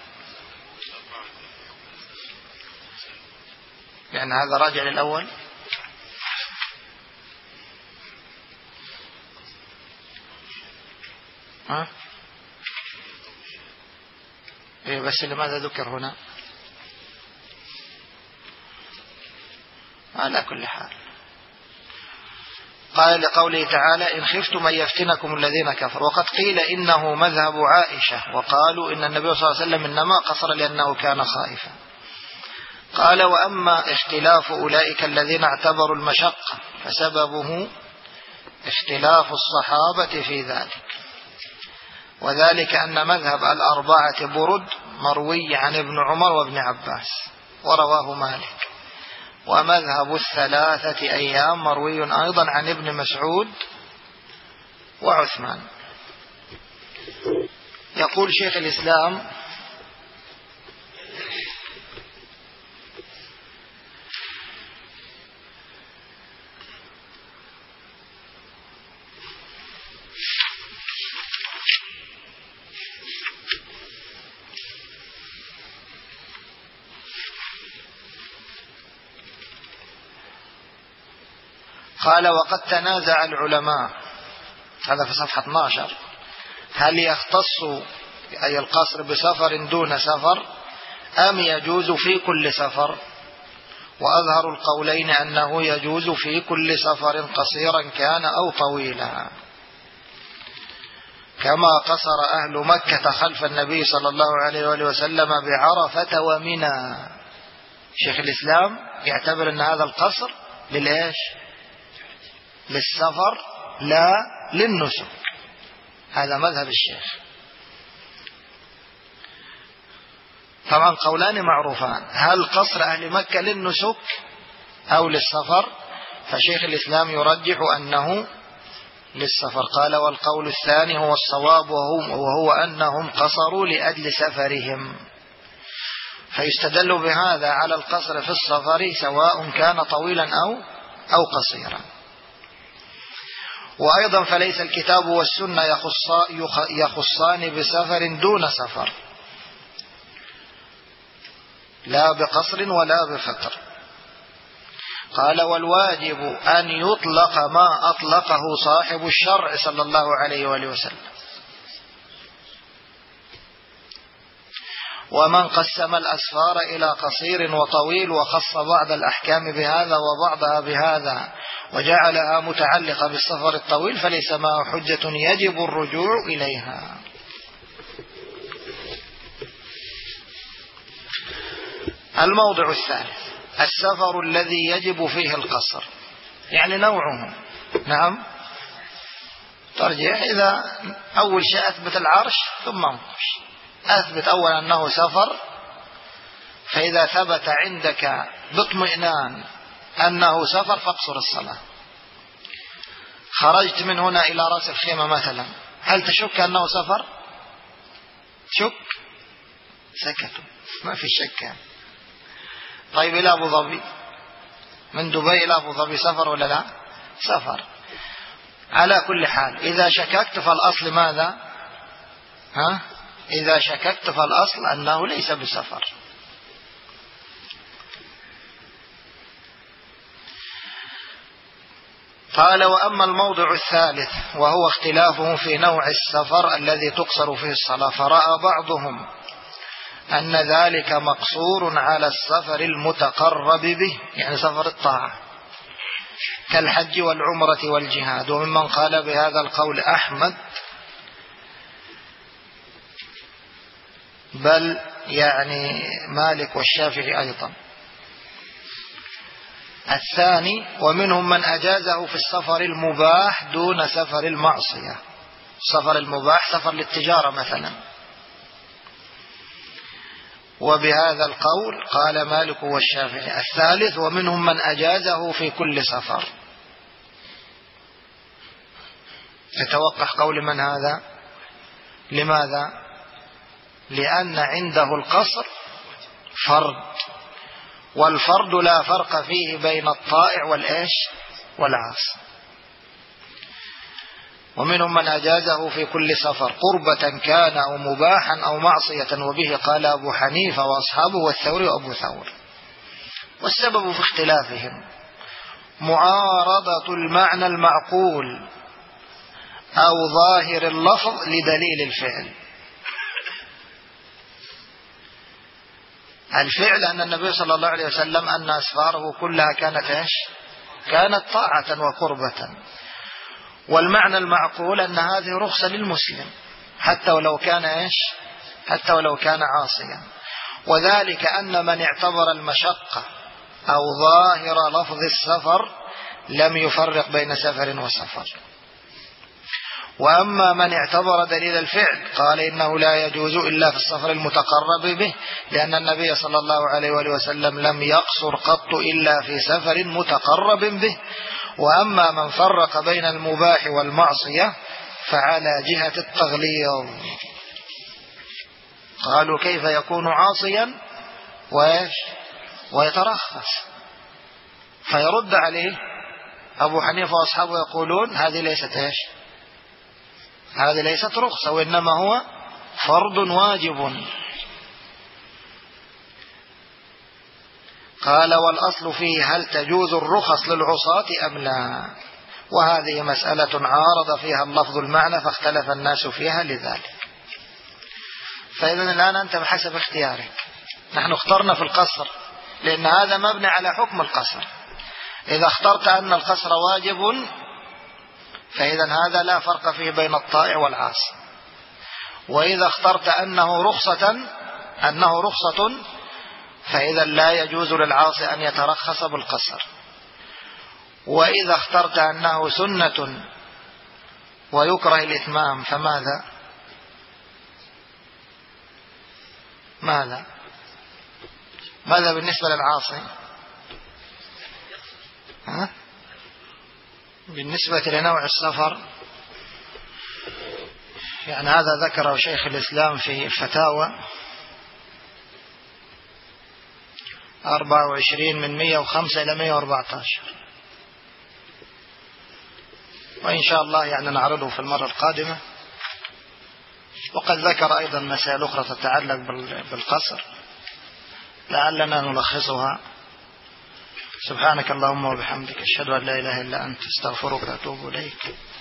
[SPEAKER 1] يعني هذا راجع للأول. إيه بس لماذا ذكر هنا؟ على كل حال قال لقوله تعالى إن خفتم أن يفتنكم الذين كفروا. وقد قيل إنه مذهب عائشة، وقالوا إن النبي صلى الله عليه وسلم إنما قصر لأنه كان خائفا. قال وأما اختلاف أولئك الذين اعتبروا المشقة فسببه اختلاف الصحابة في ذلك، وذلك أن مذهب الأربعة برد مروي عن ابن عمر وابن عباس ورواه مالك، ومذهب الثلاثة أيام مروي أيضا عن ابن مسعود وعثمان. يقول شيخ الإسلام قال وقد تنازع العلماء، هذا في صفحة 12، هل يختص أي القصر بسفر دون سفر أم يجوز في كل سفر؟ وأظهر القولين أنه يجوز في كل سفر قصيرا كان أو طويلا، كما قصر أهل مكة خلف النبي صلى الله عليه وآله وسلم بعرفة ومنى. شيخ الإسلام يعتبر أن هذا القصر للإيش؟ للسفر لا للنسك. هذا مذهب الشيخ. طبعا قولان معروفان، هل قصر أهل مكة للنسك أو للسفر؟ فشيخ الإسلام يرجح أنه للسفر. قال والقول الثاني هو الصواب، وهو أنهم قصروا لأجل سفرهم، فيستدل بهذا على القصر في السفر سواء كان طويلا أو قصيرا. وأيضا فليس الكتاب والسنة يخصان بسفر دون سفر، لا بقصر ولا بفتر. قال والواجب أن يطلق ما أطلقه صاحب الشرع صلى الله عليه وآله وسلم. ومن قسم الأسفار إلى قصير وطويل وخص بعض الأحكام بهذا وبعضها بهذا وجعلها متعلقة بالسفر الطويل فليس معه حجة يجب الرجوع إليها. الموضع الثالث السفر الذي يجب فيه القصر، يعني نوعه. نعم ترجع إذا أول شيء أثبت العرش ثم انقش، أثبت أولا أنه سفر، فإذا ثبت عندك باطمئنان أنه سفر فاقصر الصلاة. خرجت من هنا إلى رأس الخيمة مثلا، هل تشك أنه سفر؟ شك؟ سكتوا ما في شك. طيب إلى أبو ظبي، من دبي إلى أبو ظبي سفر ولا لا؟ سفر. على كل حال إذا شككت فالأصل ماذا؟ إذا شككت فالأصل أنه ليس بسفر. قال وأما الموضع الثالث وهو اختلافه في نوع السفر الذي تقصر فيه الصلاة، فرأى بعضهم أن ذلك مقصور على السفر المتقرب به، يعني سفر الطاعة كالحج والعمرة والجهاد. وممن قال بهذا القول أحمد، بل يعني مالك والشافعي أيضا. الثاني ومنهم من أجازه في السفر المباح دون سفر المعصية. سفر المباح سفر للتجارة مثلا، وبهذا القول قال مالك والشافعي. الثالث ومنهم من أجازه في كل سفر. يتوقع قول من هذا؟ لماذا؟ لأن عنده القصر فرض، والفرض لا فرق فيه بين الطائع والعاصي. ومنهم من أجازه في كل سفر قربة كان أو مباحا أو معصية، وبه قال أبو حنيفة وأصحابه والثوري وأبو ثور. والسبب في اختلافهم معارضة المعنى المعقول أو ظاهر اللفظ لدليل الفعل. الفعل أن النبي صلى الله عليه وسلم أن أسفاره كلها كانت طاعة وقربة. والمعنى المعقول أن هذه رخصة للمسلم حتى ولو كان عاصيا. وذلك أن من اعتبر المشقة أو ظاهر لفظ السفر لم يفرق بين سفر وسفر. وأما من اعتبر دليل الفعل قال إنه لا يجوز إلا في السفر المتقرب به، لأن النبي صلى الله عليه وآله وسلم لم يقصر قط إلا في سفر متقرب به. وأما من فرق بين المباح والمعصية فعلى جهة التغليظ. قالوا كيف يكون عاصيا ويترخص؟ فيرد عليه أبو حنيفة وأصحابه يقولون هذه ليست رخصة، وإنما هو فرض واجب. قال والأصل فيه هل تجوز الرخص للعصاة أم لا؟ وهذه مسألة عارض فيها اللفظ المعنى فاختلف الناس فيها لذلك. فإذا الآن أنت بحسب اختيارك. نحن اخترنا في القصر لأن هذا مبني على حكم القصر. إذا اخترت أن القصر واجب فإذا هذا لا فرق فيه بين الطائع والعاصي. وإذا اخترت أنه رخصة فإذا لا يجوز للعاصي أن يترخص بالقصر. وإذا اخترت أنه سنة ويكره الإتمام فماذا؟ ماذا بالنسبة للعاصي؟ بالنسبة لنوع السفر يعني هذا ذكره شيخ الإسلام في الفتاوى 24 من 105 إلى 114. وإن شاء الله يعني نعرضه في المرة القادمة. وقد ذكر أيضا مسائل أخرى تتعلق بالقصر لعلنا نلخصها. سبحانك اللهم وبحمدك أشهد أن لا إله إلا أنت استغفرك وأتوب إليك.